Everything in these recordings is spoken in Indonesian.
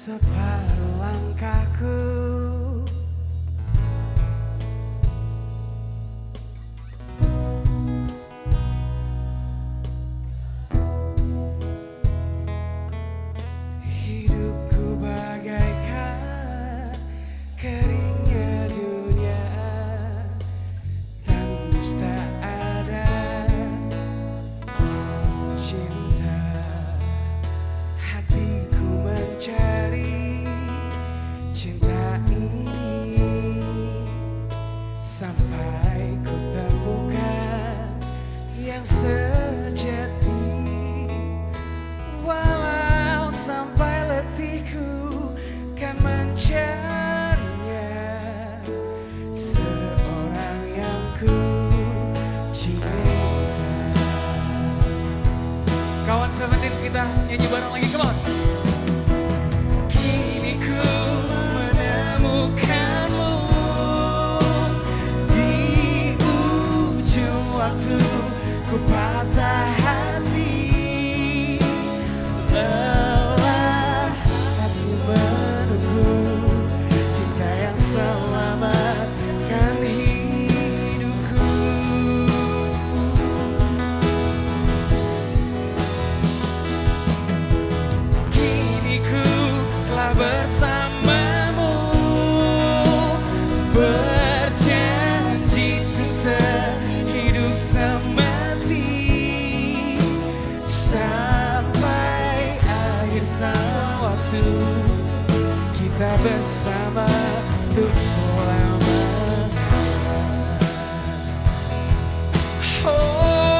Separuh langkahku hidupku bagaikan keringnya dunia, tandus tak ada cinta. Hatiku mencari cinta ini sampai ku temukan yang sejati. Walau sampai letihku kan mencarinya, seorang yang ku cinta. Kawan Seventeen, kita nyanyi bareng lagi, come on. Kini ku menemukanmu di ujung waktu, ku patah hati, lelah hati menunggu cinta yang selamatkan hidupku. Kini ku telah bersamamu, berjanji untuk sehidup semati, sampai akhir sang waktu, kita bersama untuk selamanya. Oh.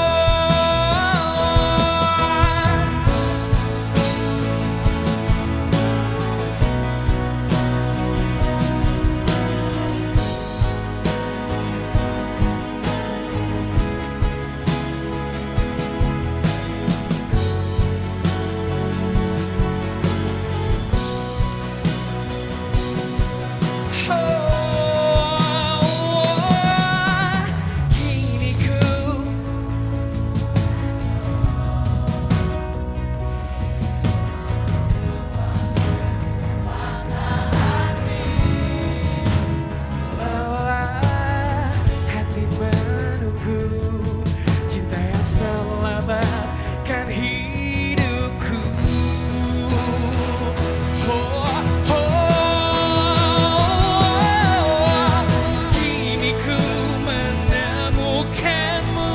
Kan hidupku, kini ku menemukanmu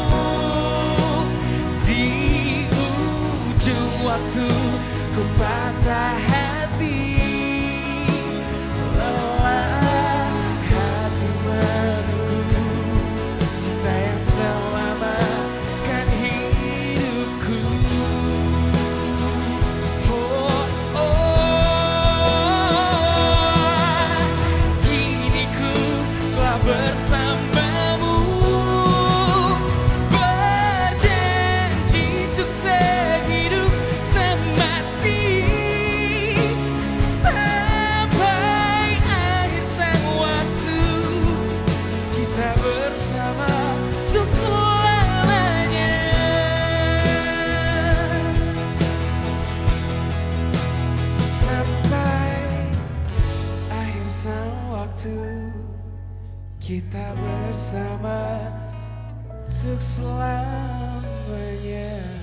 di ujung waktu, ku patah hati, lelah hati menunggu cinta yang selamatkan hidupku. Kini ku telah bersamamu, berjanji untuk sehidup semati, sampai akhir sang waktu, kita bersama untuk selamanya. Sampai akhir sang waktu, kita bersama untuk selamanya.